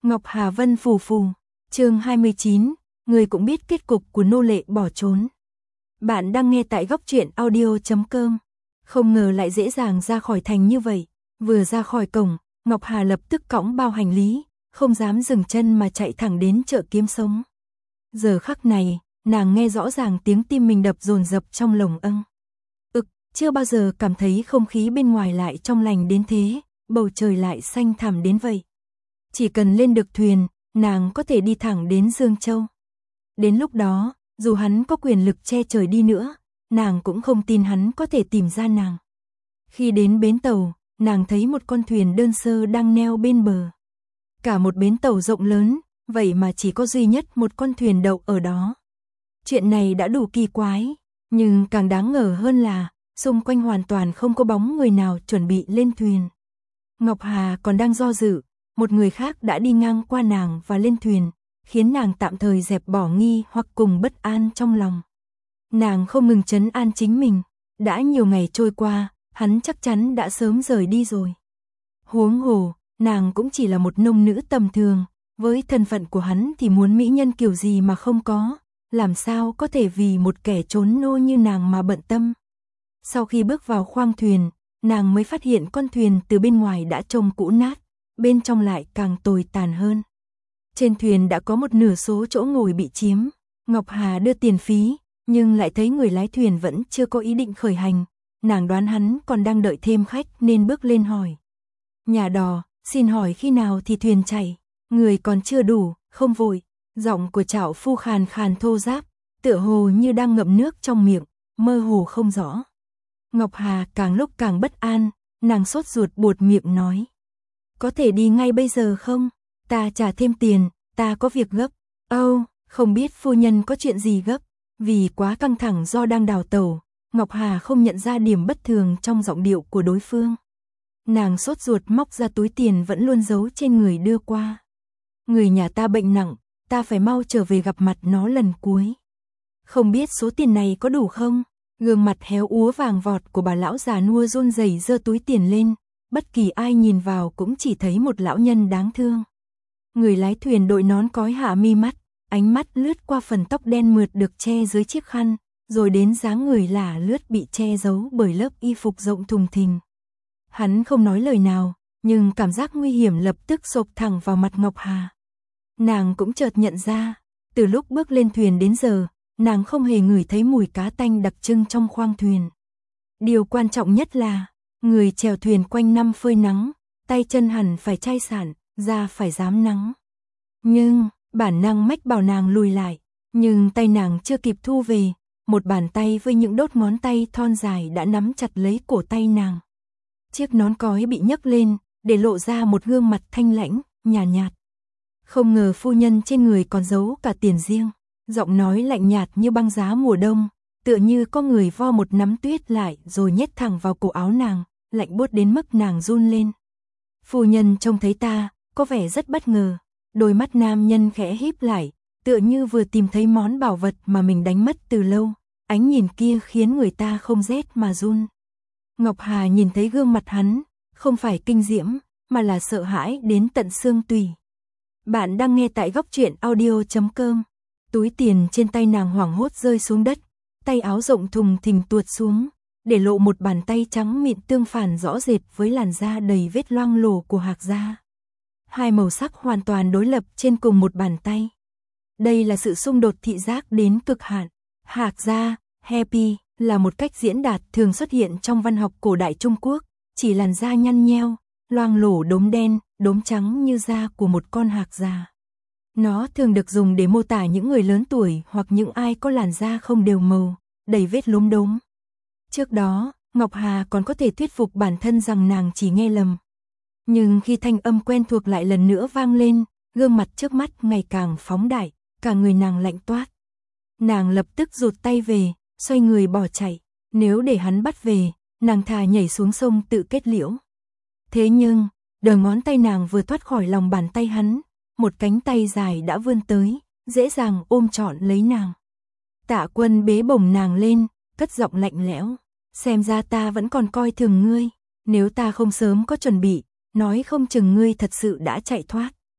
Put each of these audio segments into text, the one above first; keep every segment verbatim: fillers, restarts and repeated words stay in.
Ngọc Hà Vân phù phù, chương hai mươi chín, người cũng biết kết cục của nô lệ bỏ trốn. Bạn đang nghe tại góc truyện audio chấm com. Không ngờ lại dễ dàng ra khỏi thành như vậy. Vừa ra khỏi cổng, Ngọc Hà lập tức cõng bao hành lý, không dám dừng chân mà chạy thẳng đến chợ kiếm sống. Giờ khắc này, nàng nghe rõ ràng tiếng tim mình đập dồn dập trong lồng âng. Ực, chưa bao giờ cảm thấy không khí bên ngoài lại trong lành đến thế, bầu trời lại xanh thẳm đến vậy. Chỉ cần lên được thuyền, nàng có thể đi thẳng đến Dương Châu. Đến lúc đó, dù hắn có quyền lực che trời đi nữa, nàng cũng không tin hắn có thể tìm ra nàng. Khi đến bến tàu, nàng thấy một con thuyền đơn sơ đang neo bên bờ. Cả một bến tàu rộng lớn, vậy mà chỉ có duy nhất một con thuyền đậu ở đó. Chuyện này đã đủ kỳ quái, nhưng càng đáng ngờ hơn là, xung quanh hoàn toàn không có bóng người nào chuẩn bị lên thuyền. Ngọc Hà còn đang do dự, một người khác đã đi ngang qua nàng và lên thuyền, khiến nàng tạm thời dẹp bỏ nghi hoặc cùng bất an trong lòng. Nàng không ngừng trấn an chính mình, đã nhiều ngày trôi qua, hắn chắc chắn đã sớm rời đi rồi. Huống hồ, nàng cũng chỉ là một nông nữ tầm thường, với thân phận của hắn thì muốn mỹ nhân kiểu gì mà không có, làm sao có thể vì một kẻ trốn nô như nàng mà bận tâm. Sau khi bước vào khoang thuyền, nàng mới phát hiện con thuyền từ bên ngoài đã trông cũ nát, bên trong lại càng tồi tàn hơn. Trên thuyền đã có một nửa số chỗ ngồi bị chiếm, Ngọc Hà đưa tiền phí, nhưng lại thấy người lái thuyền vẫn chưa có ý định khởi hành, nàng đoán hắn còn đang đợi thêm khách nên bước lên hỏi. Nhà đò, xin hỏi khi nào thì thuyền chạy, người còn chưa đủ, không vội, giọng của trảo phu khàn khàn thô ráp, tựa hồ như đang ngậm nước trong miệng, mơ hồ không rõ. Ngọc Hà càng lúc càng bất an, nàng sốt ruột buột miệng nói. Có thể đi ngay bây giờ không? Ta trả thêm tiền, ta có việc gấp. Âu, oh, không biết phu nhân có chuyện gì gấp. Vì quá căng thẳng do đang đào tàu, Ngọc Hà không nhận ra điểm bất thường trong giọng điệu của đối phương. Nàng sốt ruột móc ra túi tiền vẫn luôn giấu trên người đưa qua. Người nhà ta bệnh nặng, ta phải mau trở về gặp mặt nó lần cuối. Không biết số tiền này có đủ không? Gương mặt héo úa vàng vọt của bà lão già nua run rẩy giơ túi tiền lên, bất kỳ ai nhìn vào cũng chỉ thấy một lão nhân đáng thương. Người lái thuyền đội nón cói hạ mi mắt, ánh mắt lướt qua phần tóc đen mượt được che dưới chiếc khăn, rồi đến dáng người lả lướt bị che giấu bởi lớp y phục rộng thùng thình. Hắn không nói lời nào, nhưng cảm giác nguy hiểm lập tức xộc thẳng vào mặt Ngọc Hà. Nàng cũng chợt nhận ra, từ lúc bước lên thuyền đến giờ, nàng không hề ngửi thấy mùi cá tanh đặc trưng trong khoang thuyền. Điều quan trọng nhất là, người chèo thuyền quanh năm phơi nắng, tay chân hẳn phải chai sạn, da phải rám nắng. Nhưng, bản năng mách bảo nàng lùi lại, nhưng tay nàng chưa kịp thu về, một bàn tay với những đốt ngón tay thon dài đã nắm chặt lấy cổ tay nàng. Chiếc nón cói bị nhấc lên, để lộ ra một gương mặt thanh lãnh, nhàn nhạt, nhạt. Không ngờ phu nhân trên người còn giấu cả tiền riêng, giọng nói lạnh nhạt như băng giá mùa đông, tựa như có người vo một nắm tuyết lại rồi nhét thẳng vào cổ áo nàng, lạnh buốt đến mức nàng run lên. Phu nhân trông thấy ta, có vẻ rất bất ngờ, đôi mắt nam nhân khẽ híp lại, tựa như vừa tìm thấy món bảo vật mà mình đánh mất từ lâu, ánh nhìn kia khiến người ta không rét mà run. Ngọc Hà nhìn thấy gương mặt hắn, không phải kinh diễm, mà là sợ hãi đến tận xương tủy. Bạn đang nghe tại góc truyện audio chấm com. Túi tiền trên tay nàng hoảng hốt rơi xuống đất, tay áo rộng thùng thình tuột xuống, để lộ một bàn tay trắng mịn tương phản rõ rệt với làn da đầy vết loang lổ của Hạc gia. Hai màu sắc hoàn toàn đối lập trên cùng một bàn tay. Đây là sự xung đột thị giác đến cực hạn. Hạc gia, happy, là một cách diễn đạt thường xuất hiện trong văn học cổ đại Trung Quốc, chỉ làn da nhăn nheo, loang lổ đốm đen, đốm trắng như da của một con hạc già. Nó thường được dùng để mô tả những người lớn tuổi hoặc những ai có làn da không đều màu, đầy vết lốm đốm. Trước đó, Ngọc Hà còn có thể thuyết phục bản thân rằng nàng chỉ nghe lầm. Nhưng khi thanh âm quen thuộc lại lần nữa vang lên, gương mặt trước mắt ngày càng phóng đại, cả người nàng lạnh toát. Nàng lập tức rụt tay về, xoay người bỏ chạy. Nếu để hắn bắt về, nàng thà nhảy xuống sông tự kết liễu. Thế nhưng, đầu ngón tay nàng vừa thoát khỏi lòng bàn tay hắn, một cánh tay dài đã vươn tới, dễ dàng ôm trọn lấy nàng. Tạ Quân bế bổng nàng lên, cất giọng lạnh lẽo. Xem ra ta vẫn còn coi thường ngươi, nếu ta không sớm có chuẩn bị, nói không chừng ngươi thật sự đã chạy thoát.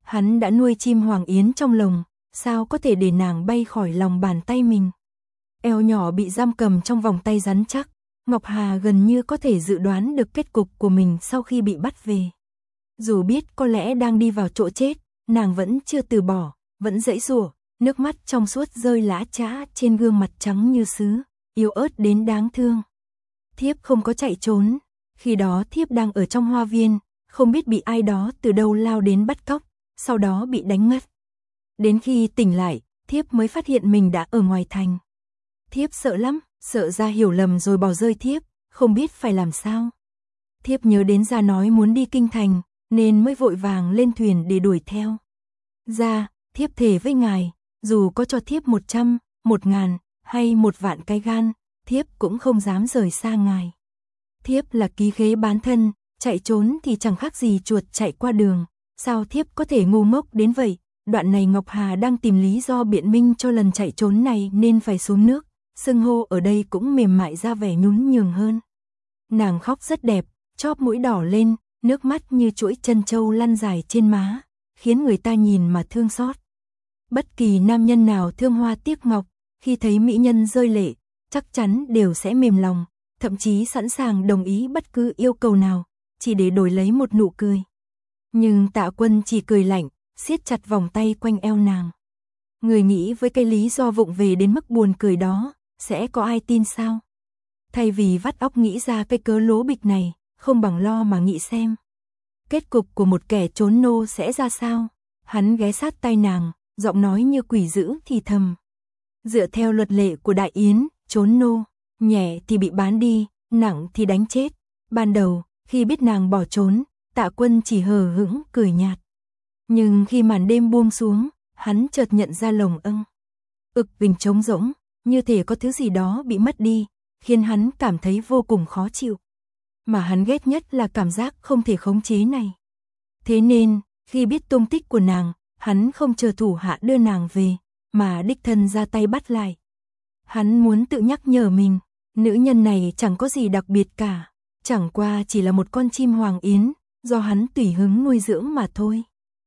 Hắn đã nuôi chim hoàng yến trong lồng, sao có thể để nàng bay khỏi lòng bàn tay mình. Eo nhỏ bị giam cầm trong vòng tay rắn chắc, Ngọc Hà gần như có thể dự đoán được kết cục của mình sau khi bị bắt về. Dù biết có lẽ đang đi vào chỗ chết, nàng vẫn chưa từ bỏ, vẫn giãy giụa, nước mắt trong suốt rơi lã chã trên gương mặt trắng như sứ, yếu ớt đến đáng thương. Thiếp không có chạy trốn, khi đó thiếp đang ở trong hoa viên, không biết bị ai đó từ đâu lao đến bắt cóc, sau đó bị đánh ngất. Đến khi tỉnh lại, thiếp mới phát hiện mình đã ở ngoài thành. Thiếp sợ lắm, sợ Gia hiểu lầm rồi bỏ rơi thiếp, không biết phải làm sao. Thiếp nhớ đến Gia nói muốn đi kinh thành, nên mới vội vàng lên thuyền để đuổi theo. Gia, thiếp thề với ngài, dù có cho thiếp một trăm, một ngàn, hay một vạn cái gan, thiếp cũng không dám rời xa ngài. Thiếp là ký khế bán thân, chạy trốn thì chẳng khác gì chuột chạy qua đường, sao thiếp có thể ngu ngốc đến vậy? Đoạn này Ngọc Hà đang tìm lý do biện minh cho lần chạy trốn này nên phải xuống nước, xưng hô ở đây cũng mềm mại ra vẻ nhún nhường hơn. Nàng khóc rất đẹp, chóp mũi đỏ lên, nước mắt như chuỗi chân châu lăn dài trên má, khiến người ta nhìn mà thương xót. Bất kỳ nam nhân nào thương hoa tiếc ngọc, khi thấy mỹ nhân rơi lệ, chắc chắn đều sẽ mềm lòng, thậm chí sẵn sàng đồng ý bất cứ yêu cầu nào, chỉ để đổi lấy một nụ cười. Nhưng Tạ Quân chỉ cười lạnh, siết chặt vòng tay quanh eo nàng. Người nghĩ với cái lý do vụng về đến mức buồn cười đó, sẽ có ai tin sao? Thay vì vắt óc nghĩ ra cái cớ lố bịch này, không bằng lo mà nghĩ xem. Kết cục của một kẻ trốn nô sẽ ra sao? Hắn ghé sát tai nàng, giọng nói như quỷ dữ thì thầm. Dựa theo luật lệ của Đại Yến, trốn nô, nhẹ thì bị bán đi, nặng thì đánh chết. Ban đầu, khi biết nàng bỏ trốn, Tạ Quân chỉ hờ hững cười nhạt. Nhưng khi màn đêm buông xuống, hắn chợt nhận ra lồng âng. Ực bình trống rỗng, như thể có thứ gì đó bị mất đi, khiến hắn cảm thấy vô cùng khó chịu. Mà hắn ghét nhất là cảm giác không thể khống chế này. Thế nên, khi biết tung tích của nàng, hắn không chờ thủ hạ đưa nàng về, mà đích thân ra tay bắt lại. Hắn muốn tự nhắc nhở mình, nữ nhân này chẳng có gì đặc biệt cả, chẳng qua chỉ là một con chim hoàng yến, do hắn tùy hứng nuôi dưỡng mà thôi.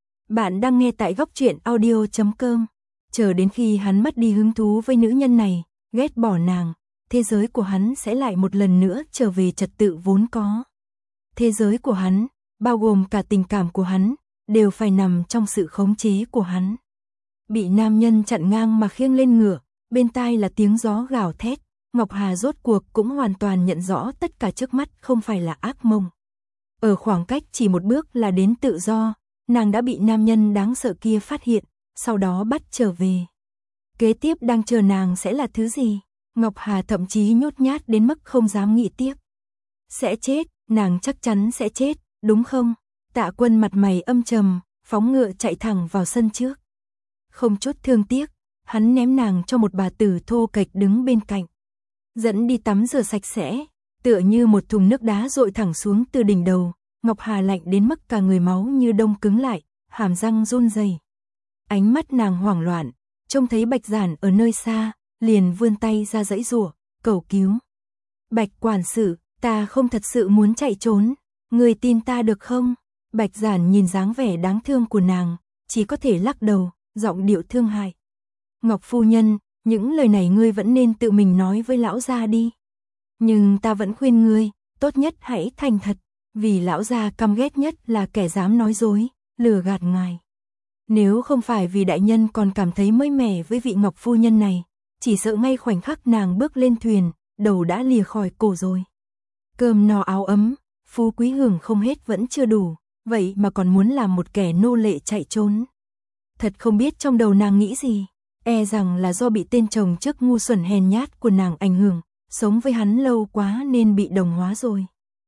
Bạn đang nghe tại góc truyện audio chấm com. Chờ đến khi hắn mất đi hứng thú với nữ nhân này, ghét bỏ nàng, thế giới của hắn sẽ lại một lần nữa trở về trật tự vốn có. Thế giới của hắn, bao gồm cả tình cảm của hắn, đều phải nằm trong sự khống chế của hắn. Bị nam nhân chặn ngang mà khiêng lên ngựa, bên tai là tiếng gió gào thét, Ngọc Hà rốt cuộc cũng hoàn toàn nhận rõ tất cả trước mắt không phải là ác mộng. Ở khoảng cách chỉ một bước là đến tự do, nàng đã bị nam nhân đáng sợ kia phát hiện, sau đó bắt trở về. Kế tiếp đang chờ nàng sẽ là thứ gì? Ngọc Hà thậm chí nhút nhát đến mức không dám nghĩ tiếp. Sẽ chết, nàng chắc chắn sẽ chết, đúng không? Tạ Quân mặt mày âm trầm, phóng ngựa chạy thẳng vào sân trước. Không chút thương tiếc, hắn ném nàng cho một bà tử thô kệch đứng bên cạnh. Dẫn đi tắm rửa sạch sẽ, tựa như một thùng nước đá dội thẳng xuống từ đỉnh đầu. Ngọc Hà lạnh đến mức cả người máu như đông cứng lại, hàm răng run rẩy. Ánh mắt nàng hoảng loạn, trông thấy Bạch Giản ở nơi xa, liền vươn tay ra giãy giụa, cầu cứu. Bạch quản sự, ta không thật sự muốn chạy trốn, người tin ta được không? Bạch Giản nhìn dáng vẻ đáng thương của nàng, chỉ có thể lắc đầu, giọng điệu thương hại. Ngọc phu nhân, những lời này ngươi vẫn nên tự mình nói với lão gia đi. Nhưng ta vẫn khuyên ngươi, tốt nhất hãy thành thật, vì lão gia căm ghét nhất là kẻ dám nói dối, lừa gạt ngài. Nếu không phải vì đại nhân còn cảm thấy mới mẻ với vị Ngọc phu nhân này, chỉ sợ ngay khoảnh khắc nàng bước lên thuyền, đầu đã lìa khỏi cổ rồi. Cơm no áo ấm, phú quý hưởng không hết vẫn chưa đủ, vậy mà còn muốn làm một kẻ nô lệ chạy trốn. Thật không biết trong đầu nàng nghĩ gì, e rằng là do bị tên chồng trước ngu xuẩn hèn nhát của nàng ảnh hưởng, sống với hắn lâu quá nên bị đồng hóa rồi.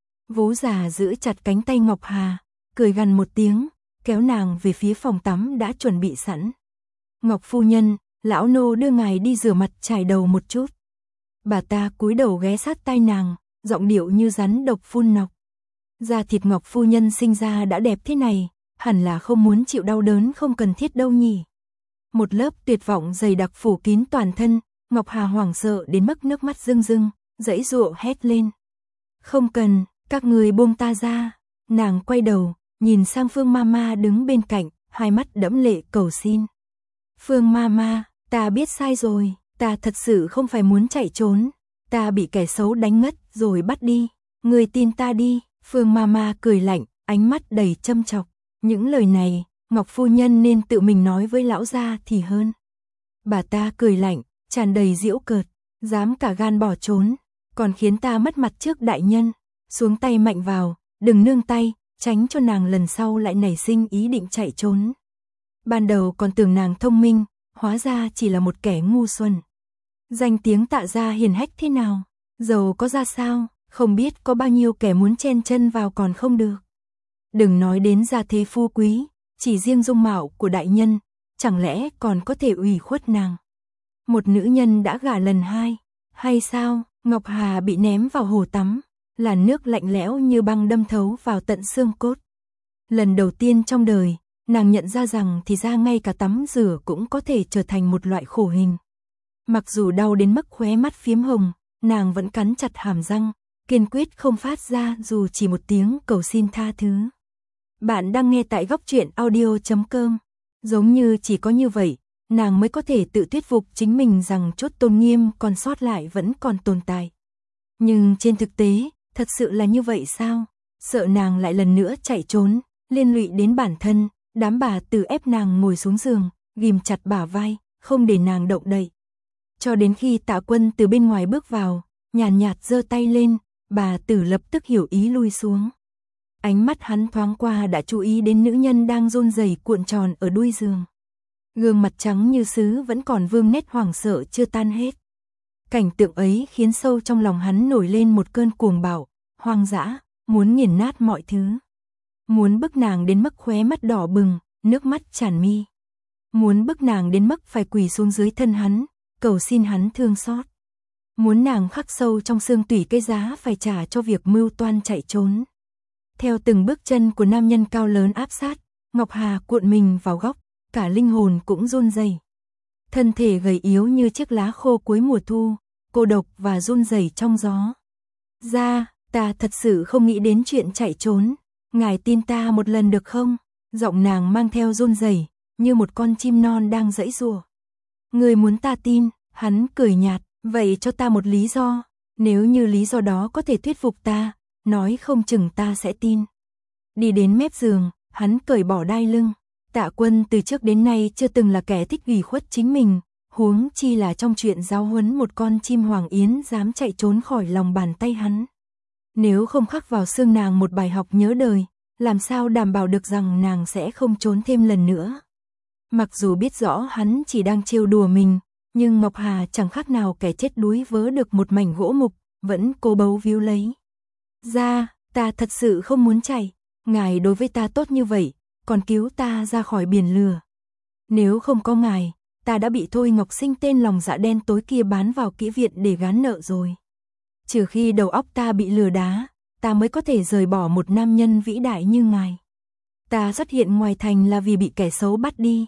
Vú già giữ chặt cánh tay Ngọc Hà, cười gằn một tiếng, kéo nàng về phía phòng tắm đã chuẩn bị sẵn. Ngọc phu nhân, lão nô đưa ngài đi rửa mặt chải đầu một chút. Bà ta cúi đầu ghé sát tai nàng, giọng điệu như rắn độc phun nọc. Da thịt Ngọc phu nhân sinh ra đã đẹp thế này, hẳn là không muốn chịu đau đớn không cần thiết đâu nhỉ. Một lớp tuyệt vọng dày đặc phủ kín toàn thân, Ngọc Hà hoảng sợ đến mức nước mắt rưng rưng, giãy giụa hét lên. Không cần, các người buông ta ra. Nàng quay đầu, nhìn sang Phương Mama đứng bên cạnh, hai mắt đẫm lệ cầu xin. Phương Mama, ta biết sai rồi, ta thật sự không phải muốn chạy trốn, ta bị kẻ xấu đánh ngất rồi bắt đi, người tin ta đi. Phương Mama cười lạnh, ánh mắt đầy châm chọc. Những lời này, Ngọc phu nhân nên tự mình nói với lão gia thì hơn. Bà ta cười lạnh, tràn đầy giễu cợt, dám cả gan bỏ trốn, còn khiến ta mất mặt trước đại nhân, xuống tay mạnh vào, đừng nương tay, tránh cho nàng lần sau lại nảy sinh ý định chạy trốn. Ban đầu còn tưởng nàng thông minh, hóa ra chỉ là một kẻ ngu xuẩn. Danh tiếng Tạ gia hiển hách thế nào, giàu có ra sao, không biết có bao nhiêu kẻ muốn chen chân vào còn không được. Đừng nói đến gia thế phú quý, chỉ riêng dung mạo của đại nhân, chẳng lẽ còn có thể ủy khuất nàng. Một nữ nhân đã gả lần hai, hay sao? Ngọc Hà bị ném vào hồ tắm, làn nước lạnh lẽo như băng đâm thấu vào tận xương cốt. Lần đầu tiên trong đời, nàng nhận ra rằng thì ra ngay cả tắm rửa cũng có thể trở thành một loại khổ hình. Mặc dù đau đến mức khóe mắt phiếm hồng, nàng vẫn cắn chặt hàm răng, kiên quyết không phát ra dù chỉ một tiếng cầu xin tha thứ. Bạn đang nghe tại góc truyện audio chấm com. Giống như chỉ có như vậy, nàng mới có thể tự thuyết phục chính mình rằng chút tôn nghiêm còn sót lại vẫn còn tồn tại. Nhưng trên thực tế, thật sự là như vậy sao? Sợ nàng lại lần nữa chạy trốn, liên lụy đến bản thân, đám bà tử ép nàng ngồi xuống giường, ghim chặt bả vai, không để nàng động đậy. Cho đến khi Tạ Quân từ bên ngoài bước vào, nhàn nhạt giơ tay lên, bà tử lập tức hiểu ý lui xuống. Ánh mắt hắn thoáng qua đã chú ý đến nữ nhân đang run rẩy cuộn tròn ở đuôi giường. Gương mặt trắng như sứ vẫn còn vương nét hoảng sợ chưa tan hết. Cảnh tượng ấy khiến sâu trong lòng hắn nổi lên một cơn cuồng bạo, hoang dã, muốn nghiền nát mọi thứ. Muốn bức nàng đến mức khóe mắt đỏ bừng, nước mắt tràn mi. Muốn bức nàng đến mức phải quỳ xuống dưới thân hắn, cầu xin hắn thương xót. Muốn nàng khắc sâu trong xương tủy cái giá phải trả cho việc mưu toan chạy trốn. Theo từng bước chân của nam nhân cao lớn áp sát, Ngọc Hà cuộn mình vào góc, cả linh hồn cũng run rẩy. Thân thể gầy yếu như chiếc lá khô cuối mùa thu, cô độc và run rẩy trong gió. Ra, ta thật sự không nghĩ đến chuyện chạy trốn, ngài tin ta một lần được không? Giọng nàng mang theo run rẩy, như một con chim non đang giãy giụa. Người muốn ta tin? Hắn cười nhạt, vậy cho ta một lý do, nếu như lý do đó có thể thuyết phục ta, nói không chừng ta sẽ tin. Đi đến mép giường, hắn cởi bỏ đai lưng. Tạ Quân từ trước đến nay chưa từng là kẻ thích ủy khuất chính mình, huống chi là trong chuyện giáo huấn một con chim hoàng yến dám chạy trốn khỏi lòng bàn tay hắn. Nếu không khắc vào xương nàng một bài học nhớ đời, làm sao đảm bảo được rằng nàng sẽ không trốn thêm lần nữa. Mặc dù biết rõ hắn chỉ đang trêu đùa mình, nhưng Ngọc Hà chẳng khác nào kẻ chết đuối vớ được một mảnh gỗ mục, vẫn cố bấu víu lấy. Ra, ta thật sự không muốn chạy, ngài đối với ta tốt như vậy, còn cứu ta ra khỏi biển lửa. Nếu không có ngài, ta đã bị Thôi Ngọc Sinh tên lòng dạ đen tối kia bán vào kỹ viện để gán nợ rồi. Trừ khi đầu óc ta bị lừa đá, ta mới có thể rời bỏ một nam nhân vĩ đại như ngài. Ta xuất hiện ngoài thành là vì bị kẻ xấu bắt đi.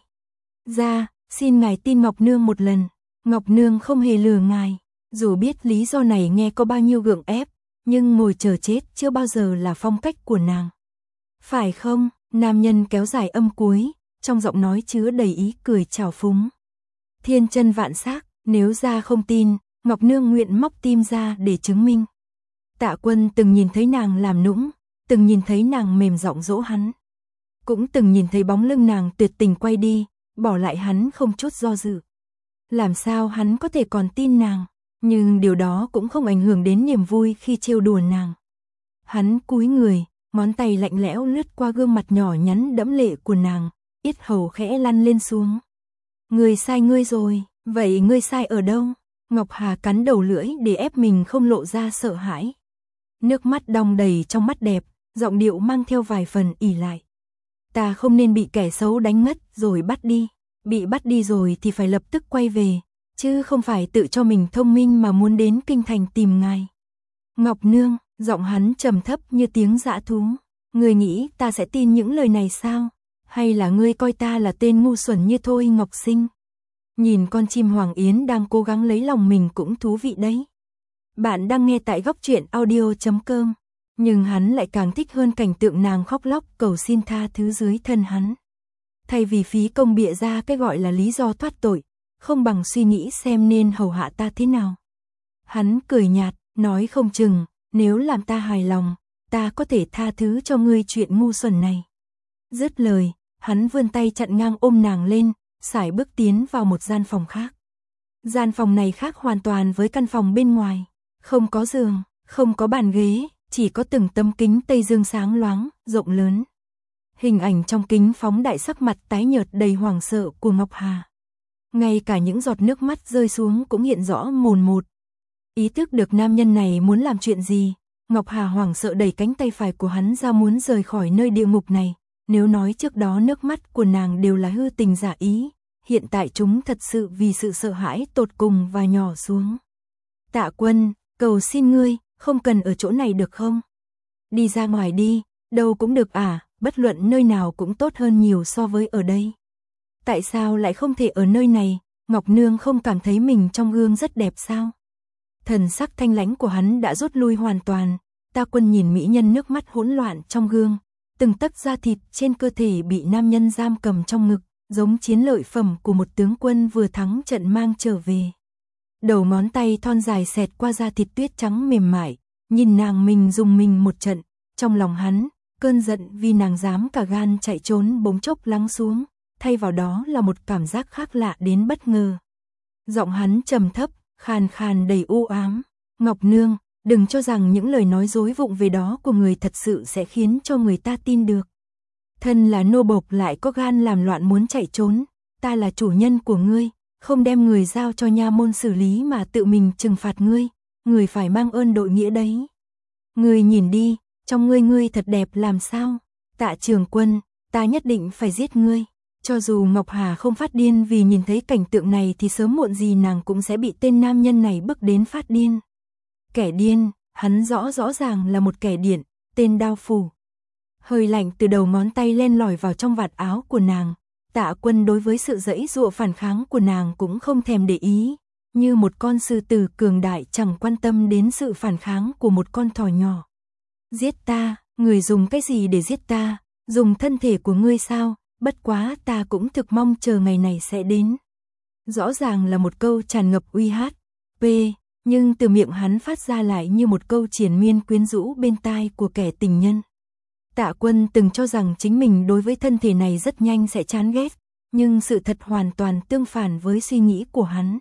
Ra, xin ngài tin Ngọc Nương một lần. Ngọc Nương không hề lừa ngài, dù biết lý do này nghe có bao nhiêu gượng ép, nhưng ngồi chờ chết chưa bao giờ là phong cách của nàng. Phải không? Nam nhân kéo dài âm cuối, trong giọng nói chứa đầy ý cười trào phúng. Thiên chân vạn xác, nếu ra không tin, Ngọc Nương nguyện móc tim ra để chứng minh. Tạ Quân từng nhìn thấy nàng làm nũng, từng nhìn thấy nàng mềm giọng dỗ hắn. Cũng từng nhìn thấy bóng lưng nàng tuyệt tình quay đi, bỏ lại hắn không chút do dự. Làm sao hắn có thể còn tin nàng, nhưng điều đó cũng không ảnh hưởng đến niềm vui khi trêu đùa nàng. Hắn cúi người, ngón tay lạnh lẽo lướt qua gương mặt nhỏ nhắn đẫm lệ của nàng, yết hầu khẽ lăn lên xuống. Ngươi sai ngươi rồi, vậy ngươi sai ở đâu? Ngọc Hà cắn đầu lưỡi để ép mình không lộ ra sợ hãi. Nước mắt đong đầy trong mắt đẹp, giọng điệu mang theo vài phần ỉ lại. Ta không nên bị kẻ xấu đánh ngất rồi bắt đi, bị bắt đi rồi thì phải lập tức quay về, chứ không phải tự cho mình thông minh mà muốn đến kinh thành tìm ngài. Ngọc Nương, giọng hắn trầm thấp như tiếng dã thú. Ngươi nghĩ ta sẽ tin những lời này sao? Hay là ngươi coi ta là tên ngu xuẩn như Thôi Ngọc Sinh? Nhìn con chim hoàng yến đang cố gắng lấy lòng mình cũng thú vị đấy. Bạn đang nghe tại góc truyện audio chấm com. Nhưng hắn lại càng thích hơn cảnh tượng nàng khóc lóc cầu xin tha thứ dưới thân hắn. Thay vì phí công bịa ra cái gọi là lý do thoát tội, không bằng suy nghĩ xem nên hầu hạ ta thế nào. Hắn cười nhạt, nói không chừng, nếu làm ta hài lòng, ta có thể tha thứ cho ngươi chuyện ngu xuẩn này. Dứt lời, hắn vươn tay chặn ngang ôm nàng lên, sải bước tiến vào một gian phòng khác. Gian phòng này khác hoàn toàn với căn phòng bên ngoài, không có giường, không có bàn ghế, chỉ có từng tấm kính tây dương sáng loáng, rộng lớn. Hình ảnh trong kính phóng đại sắc mặt tái nhợt đầy hoảng sợ của Ngọc Hà. Ngay cả những giọt nước mắt rơi xuống cũng hiện rõ mồn một. Ý thức được nam nhân này muốn làm chuyện gì, Ngọc Hà hoảng sợ đẩy cánh tay phải của hắn ra muốn rời khỏi nơi địa ngục này. Nếu nói trước đó nước mắt của nàng đều là hư tình giả ý, hiện tại chúng thật sự vì sự sợ hãi tột cùng và nhỏ xuống. Tạ Quân, cầu xin ngươi, không cần ở chỗ này được không? Đi ra ngoài đi, đâu cũng được à, bất luận nơi nào cũng tốt hơn nhiều so với ở đây. Tại sao lại không thể ở nơi này, Ngọc Nương không cảm thấy mình trong gương rất đẹp sao? Thần sắc thanh lãnh của hắn đã rút lui hoàn toàn, Tạ Quân nhìn mỹ nhân nước mắt hỗn loạn trong gương, từng tấc da thịt trên cơ thể bị nam nhân giam cầm trong ngực, giống chiến lợi phẩm của một tướng quân vừa thắng trận mang trở về. Đầu ngón tay thon dài xẹt qua da thịt tuyết trắng mềm mại, nhìn nàng mình dùng mình một trận, trong lòng hắn, cơn giận vì nàng dám cả gan chạy trốn bỗng chốc lắng xuống, thay vào đó là một cảm giác khác lạ đến bất ngờ. Giọng hắn trầm thấp, khàn khàn đầy u ám, Ngọc Nương, đừng cho rằng những lời nói dối vụng về đó của người thật sự sẽ khiến cho người ta tin được. Thân là nô bộc lại có gan làm loạn muốn chạy trốn, ta là chủ nhân của ngươi, không đem người giao cho nha môn xử lý mà tự mình trừng phạt ngươi, người phải mang ơn đội nghĩa đấy. Ngươi nhìn đi, trong ngươi ngươi thật đẹp làm sao? Tạ Trường Quân, ta nhất định phải giết ngươi. Cho dù Ngọc Hà không phát điên vì nhìn thấy cảnh tượng này thì sớm muộn gì nàng cũng sẽ bị tên nam nhân này bức đến phát điên. Kẻ điên, hắn rõ rõ ràng là một kẻ điện, tên Đao Phủ. Hơi lạnh từ đầu ngón tay len lỏi vào trong vạt áo của nàng. Tạ Quân đối với sự giãy giụa phản kháng của nàng cũng không thèm để ý, như một con sư tử cường đại chẳng quan tâm đến sự phản kháng của một con thỏ nhỏ. Giết ta, người dùng cái gì để giết ta? Dùng thân thể của ngươi sao? Bất quá ta cũng thực mong chờ ngày này sẽ đến. Rõ ràng là một câu tràn ngập uy hát, p, nhưng từ miệng hắn phát ra lại như một câu triền miên quyến rũ bên tai của kẻ tình nhân. Tạ Quân từng cho rằng chính mình đối với thân thể này rất nhanh sẽ chán ghét, nhưng sự thật hoàn toàn tương phản với suy nghĩ của hắn.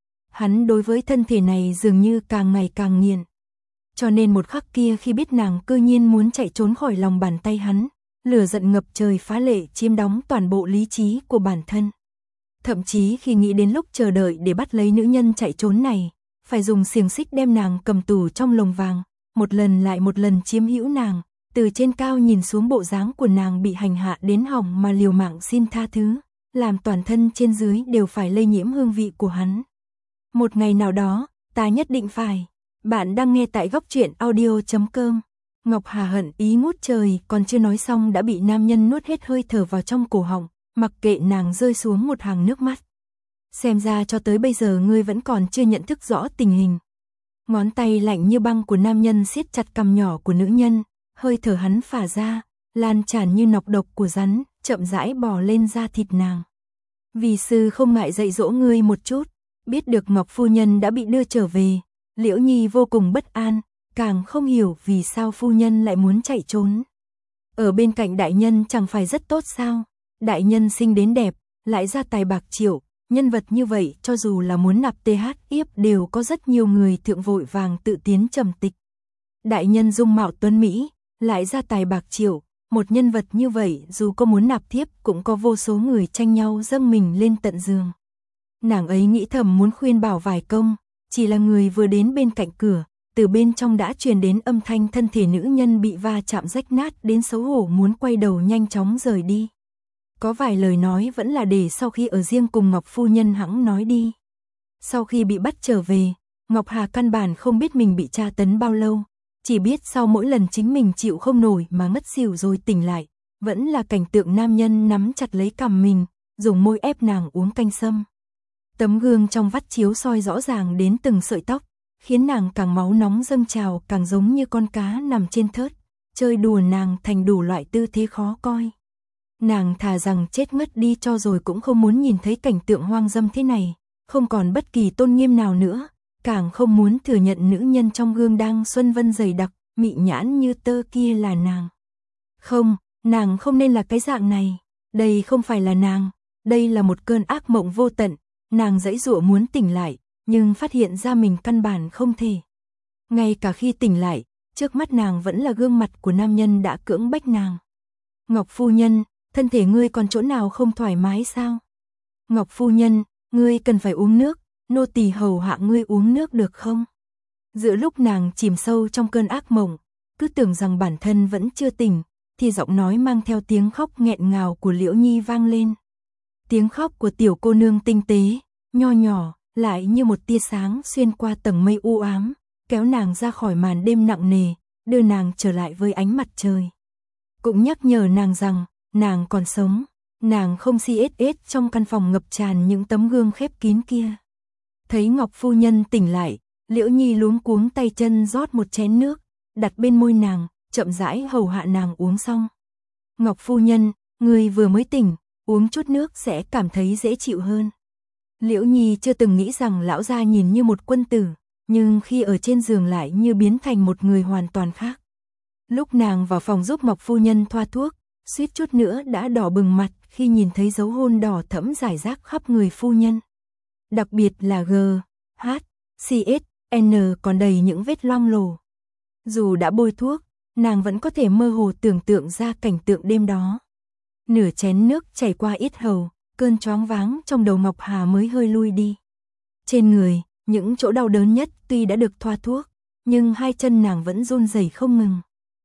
Hắn đối với thân thể này dường như càng ngày càng nghiện. Cho nên một khắc kia khi biết nàng cơ nhiên muốn chạy trốn khỏi lòng bàn tay hắn, lửa giận ngập trời phá lệ chiếm đóng toàn bộ lý trí của bản thân. Thậm chí khi nghĩ đến lúc chờ đợi để bắt lấy nữ nhân chạy trốn này, phải dùng xiềng xích đem nàng cầm tù trong lồng vàng, một lần lại một lần chiếm hữu nàng, từ trên cao nhìn xuống bộ dáng của nàng bị hành hạ đến hỏng mà liều mạng xin tha thứ, làm toàn thân trên dưới đều phải lây nhiễm hương vị của hắn. Một ngày nào đó, ta nhất định phải. Bạn đang nghe tại góc truyện audio chấm com. Ngọc Hà hận ý ngút trời, còn chưa nói xong đã bị nam nhân nuốt hết hơi thở vào trong cổ họng, mặc kệ nàng rơi xuống một hàng nước mắt. Xem ra cho tới bây giờ ngươi vẫn còn chưa nhận thức rõ tình hình. Ngón tay lạnh như băng của nam nhân siết chặt cằm nhỏ của nữ nhân, hơi thở hắn phả ra, lan tràn như nọc độc của rắn, chậm rãi bò lên da thịt nàng. Vì sư không ngại dạy dỗ ngươi một chút, biết được Ngọc phu nhân đã bị đưa trở về, Liễu Nhi vô cùng bất an, càng không hiểu vì sao phu nhân lại muốn chạy trốn. Ở bên cạnh đại nhân chẳng phải rất tốt sao? Đại nhân sinh đến đẹp, lại ra tài bạc triệu, nhân vật như vậy cho dù là muốn nạp th yếp đều có rất nhiều người thượng vội vàng tự tiến trầm tịch. Đại nhân dung mạo tuấn mỹ, lại ra tài bạc triệu, một nhân vật như vậy dù có muốn nạp thiếp cũng có vô số người tranh nhau dâng mình lên tận giường. Nàng ấy nghĩ thầm muốn khuyên bảo vài công, chỉ là người vừa đến bên cạnh cửa, từ bên trong đã truyền đến âm thanh thân thể nữ nhân bị va chạm rách nát đến xấu hổ muốn quay đầu nhanh chóng rời đi. Có vài lời nói vẫn là để sau khi ở riêng cùng Ngọc phu nhân hẵng nói đi. Sau khi bị bắt trở về, Ngọc Hà căn bản không biết mình bị tra tấn bao lâu, chỉ biết sau mỗi lần chính mình chịu không nổi mà ngất xỉu rồi tỉnh lại, vẫn là cảnh tượng nam nhân nắm chặt lấy cằm mình, dùng môi ép nàng uống canh sâm. Tấm gương trong vắt chiếu soi rõ ràng đến từng sợi tóc, khiến nàng càng máu nóng dâng trào, càng giống như con cá nằm trên thớt, chơi đùa nàng thành đủ loại tư thế khó coi. Nàng thà rằng chết ngất đi cho rồi cũng không muốn nhìn thấy cảnh tượng hoang dâm thế này, không còn bất kỳ tôn nghiêm nào nữa, càng không muốn thừa nhận nữ nhân trong gương đang xuân vân dày đặc, mị nhãn như tơ kia là nàng. Không, nàng không nên là cái dạng này, đây không phải là nàng, đây là một cơn ác mộng vô tận, nàng giãy giụa muốn tỉnh lại, nhưng phát hiện ra mình căn bản không thể. Ngay cả khi tỉnh lại, trước mắt nàng vẫn là gương mặt của nam nhân đã cưỡng bách nàng. Ngọc phu nhân, thân thể ngươi còn chỗ nào không thoải mái sao? Ngọc phu nhân, ngươi cần phải uống nước, nô tỳ hầu hạ ngươi uống nước được không? Giữa lúc nàng chìm sâu trong cơn ác mộng, cứ tưởng rằng bản thân vẫn chưa tỉnh, thì giọng nói mang theo tiếng khóc nghẹn ngào của Liễu Nhi vang lên. Tiếng khóc của tiểu cô nương tinh tế, nho nhỏ, lại như một tia sáng xuyên qua tầng mây u ám, kéo nàng ra khỏi màn đêm nặng nề, đưa nàng trở lại với ánh mặt trời. Cũng nhắc nhở nàng rằng, nàng còn sống, nàng không si ết ết trong căn phòng ngập tràn những tấm gương khép kín kia. Thấy Ngọc phu nhân tỉnh lại, Liễu Nhi luống cuống tay chân rót một chén nước, đặt bên môi nàng, chậm rãi hầu hạ nàng uống xong. Ngọc phu nhân, người vừa mới tỉnh, uống chút nước sẽ cảm thấy dễ chịu hơn. Liễu Nhi chưa từng nghĩ rằng lão gia nhìn như một quân tử, nhưng khi ở trên giường lại như biến thành một người hoàn toàn khác. Lúc nàng vào phòng giúp Ngọc phu nhân thoa thuốc, suýt chút nữa đã đỏ bừng mặt khi nhìn thấy dấu hôn đỏ thẫm rải rác khắp người phu nhân. Đặc biệt là G, H, C, S, N còn đầy những vết loang lổ. Dù đã bôi thuốc, nàng vẫn có thể mơ hồ tưởng tượng ra cảnh tượng đêm đó. Nửa chén nước chảy qua yết hầu, cơn choáng váng trong đầu Ngọc Hà mới hơi lui đi. Trên người, những chỗ đau đớn nhất tuy đã được thoa thuốc, nhưng hai chân nàng vẫn run rẩy không ngừng.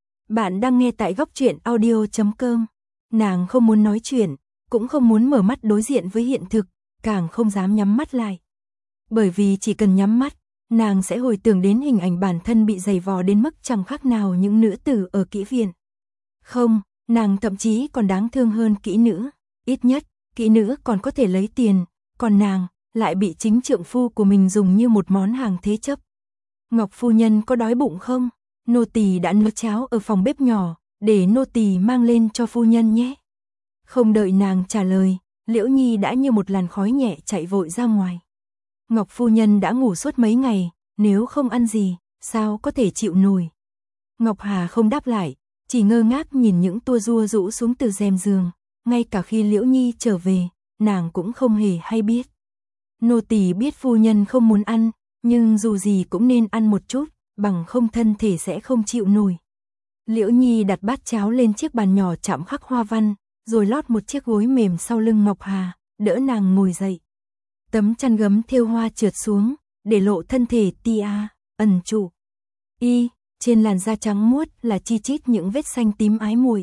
Bạn đang nghe tại góc truyện audio chấm com. Nàng không muốn nói chuyện, cũng không muốn mở mắt đối diện với hiện thực, càng không dám nhắm mắt lại. Bởi vì chỉ cần nhắm mắt, nàng sẽ hồi tưởng đến hình ảnh bản thân bị giày vò đến mức chẳng khác nào những nữ tử ở kỹ viện. Không, nàng thậm chí còn đáng thương hơn kỹ nữ. Ít nhất, kỹ nữ còn có thể lấy tiền, còn nàng lại bị chính trượng phu của mình dùng như một món hàng thế chấp. Ngọc phu nhân có đói bụng không? Nô tỳ đã nấu cháo ở phòng bếp nhỏ, để nô tỳ mang lên cho phu nhân nhé. Không đợi nàng trả lời, Liễu Nhi đã như một làn khói nhẹ chạy vội ra ngoài. Ngọc phu nhân đã ngủ suốt mấy ngày, nếu không ăn gì, sao có thể chịu nổi. Ngọc Hà không đáp lại, chỉ ngơ ngác nhìn những tua rua rũ xuống từ rèm giường, ngay cả khi Liễu Nhi trở về, nàng cũng không hề hay biết. Nô tỳ biết phu nhân không muốn ăn, nhưng dù gì cũng nên ăn một chút, bằng không thân thể sẽ không chịu nổi. Liễu Nhi đặt bát cháo lên chiếc bàn nhỏ chạm khắc hoa văn, rồi lót một chiếc gối mềm sau lưng Ngọc Hà, đỡ nàng ngồi dậy. Tấm chăn gấm thêu hoa trượt xuống, để lộ thân thể tia, ẩn trụ. Y, trên làn da trắng muốt là chi chít những vết xanh tím ái muội.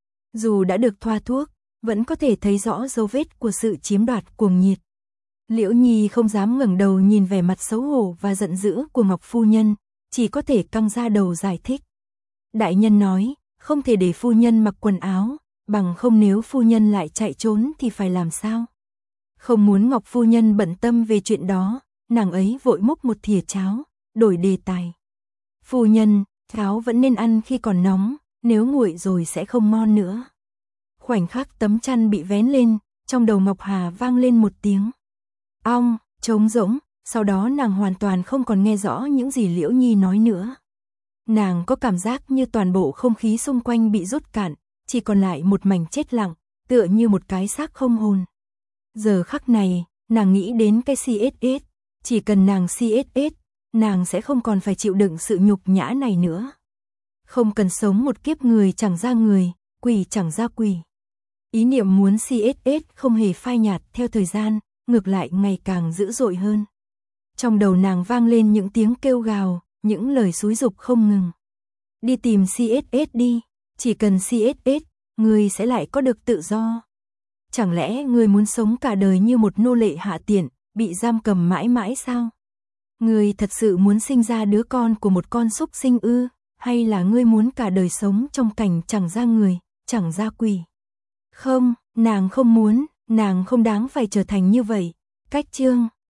Dù đã được thoa thuốc, vẫn có thể thấy rõ dấu vết của sự chiếm đoạt cuồng nhiệt. Liễu Nhi không dám ngẩng đầu nhìn vẻ mặt xấu hổ và giận dữ của Ngọc phu nhân, chỉ có thể căng ra đầu giải thích. Đại nhân nói, không thể để phu nhân mặc quần áo, bằng không nếu phu nhân lại chạy trốn thì phải làm sao? Không muốn Ngọc phu nhân bận tâm về chuyện đó, nàng ấy vội múc một thìa cháo, đổi đề tài. Phu nhân, cháo vẫn nên ăn khi còn nóng, nếu nguội rồi sẽ không ngon nữa. Khoảnh khắc tấm chăn bị vén lên, trong đầu Ngọc Hà vang lên một tiếng ong, trống rỗng, sau đó nàng hoàn toàn không còn nghe rõ những gì Liễu Nhi nói nữa. Nàng có cảm giác như toàn bộ không khí xung quanh bị rút cạn, chỉ còn lại một mảnh chết lặng, tựa như một cái xác không hồn. Giờ khắc này, nàng nghĩ đến cái xê ét ét, chỉ cần nàng xê ét ét, nàng sẽ không còn phải chịu đựng sự nhục nhã này nữa. Không cần sống một kiếp người chẳng ra người, quỷ chẳng ra quỷ. Ý niệm muốn xê ét ét không hề phai nhạt theo thời gian, ngược lại ngày càng dữ dội hơn. Trong đầu nàng vang lên những tiếng kêu gào, những lời xúi giục không ngừng. Đi tìm xê ét ét đi, chỉ cần xê ét ét, ngươi sẽ lại có được tự do. Chẳng lẽ ngươi muốn sống cả đời như một nô lệ hạ tiện, bị giam cầm mãi mãi sao? Ngươi thật sự muốn sinh ra đứa con của một con súc sinh ư, hay là ngươi muốn cả đời sống trong cảnh chẳng ra người, chẳng ra quỷ? Không, nàng không muốn, nàng không đáng phải trở thành như vậy. Cách chương